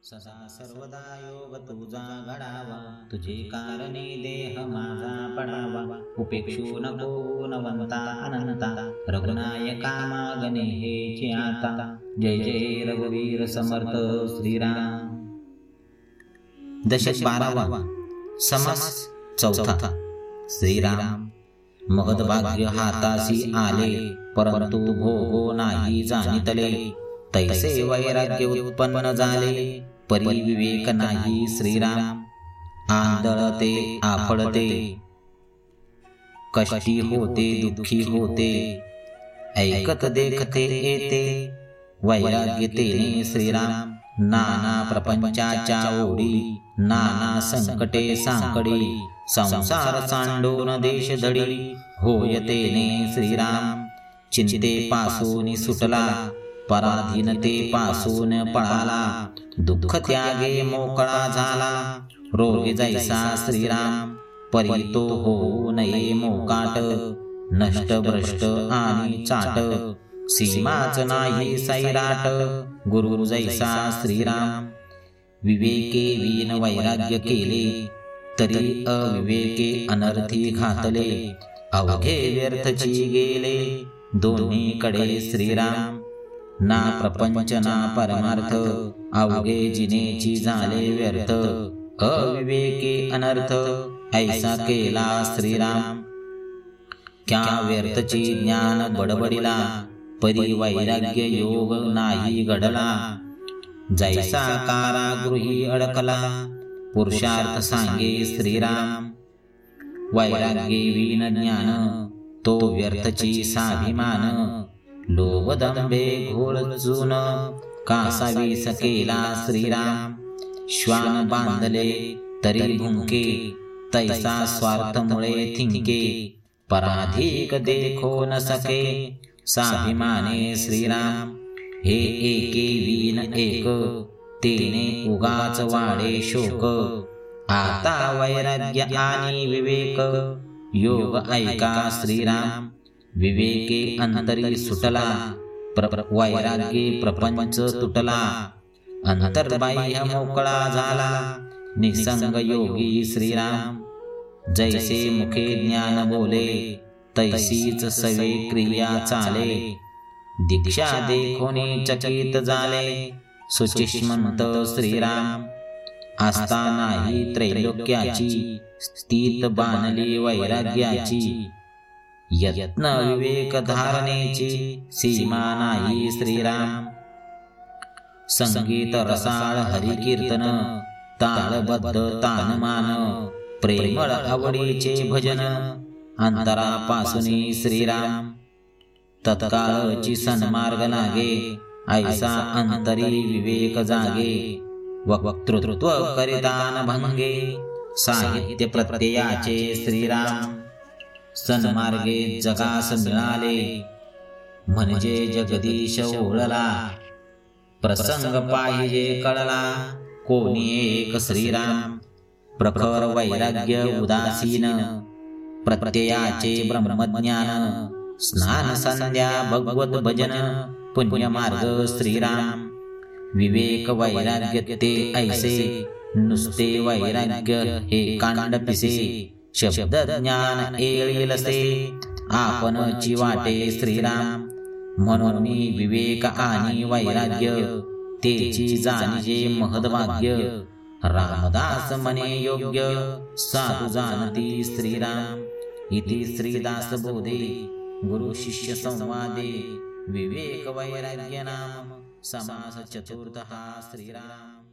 सदा सर्वदा योग तुझा घडावा, तुझे कारणे देह माझा पडावा. उपेक्षू नको गुणवंता अनंता, रघुनायका मागणे हेची आता. जय जय रघुवीर समर्थ श्रीराम. दशक 12वा. समास चौथा. श्रीराम. महद्भाग्य हातासी आले, परंतु भोगो नाही जाणितले. तैसे वैराग्य उत्पन्न झाले, परी विवेक नाही श्रीराम. आंधळते आफळते, कष्टी होते दुःखी होते. ऐकत देखते येते, वैराग्य तेने श्रीराम. नाना प्रपंचाच्या ओढी, नाना संकटे सांकडी. संसार सांडून देश धडी, होय तेने श्रीराम. चिंतेपासून सुटला, पराधीनतेपासून पळाला. दुःख त्यागे मोकळा झाला, रोगी जैसा श्रीराम. परी तो होऊ नये मोकाट, नष्ट भ्रष्ट आणि चाट. सीमाच नाही सैराट, गुरु जैसा श्रीराम. विवेके वीन वैराग्य केले, तरी अविवेके अनर्थी घातले. अवघे व्यर्थची गेले, दोन्हीकडे श्रीराम. ना प्रपंच ना परमार्थ, अवघे जिनेची झाले व्यर्थ. अविवेके अनर्थ, ऐसा केला श्रीराम. क्या व्यर्थची ज्ञान बडबडिला, परी वैराग्य योग नाही घडला. जैसा कारागृही अडकला, पुरुषार्थ सांगे श्रीराम. वैराग्ये वीन ज्ञान, तो व्यर्थची स्वाभिमान. लोभ दंभे घोळ चून, कासावीस केला श्रीराम. श्वान बांधले तरी भुंके, तैसा स्वार्थमुळे थिंके. पराधिक देखो न सके, स्वाभिमाने श्रीराम. हे एके वीन एक, तेने उगाच वाढे शोक. आता वैराग्य आणि विवेक, योग ऐका श्रीराम. विवेके अंतरी सुटला, वैराग्ये प्रपंच तुटला. अंतर्बाह्य मोकळा झाला, निसंग योगी श्रीराम. जैसे मुखे ज्ञान बोले, तैसीच सवे क्रिया चाले. दीक्षा देखोनी चकित झाले, सुचिष्मंत श्रीराम. असतानाही त्रैलोक्याची, स्थित बाणली वैराग्याची. यत्न विवेक धारणेची, सीमा नाही श्रीराम. संगीत रसाळ हरी कीर्तन, ताळबद्ध तानमान. प्रेमळ आवडीचे भजन, अंतरापासून श्रीराम. तत्काळची सन्मार्ग लागे, ऐसा अंतरी विवेक जागे. वक्तृत्व करितान भंगे, साहित्य प्रत्ययाचे श्रीराम. सन्मार्गे जगास मिळाले, म्हणजे जगदीश ओळला. प्रसंग पाहिजे कळला, कोणी एक श्रीराम. प्रखर वैराग्य उदासीन, प्रत्ययाचे ब्रह्मज्ञान. स्नान संध्या भगवत भजन, पुण्यमार्ग श्रीराम. विवेक वैराग्य ते ऐसे, नुसते वैराग्य हे कांड पिसे. शब्द ज्ञान येळीलसे, आपणची वाटे श्रीराम. म्हणून विवेक आणि वैराग्य, तेची जाणीजे महद्भाग्य. रामदास म्हणे योग्य, साधू जाणती श्रीराम. इति श्रीदास बोधे, गुरु शिष्य संवादे. विवेक वैराग्य नाम, समास चतुर्थः श्रीराम.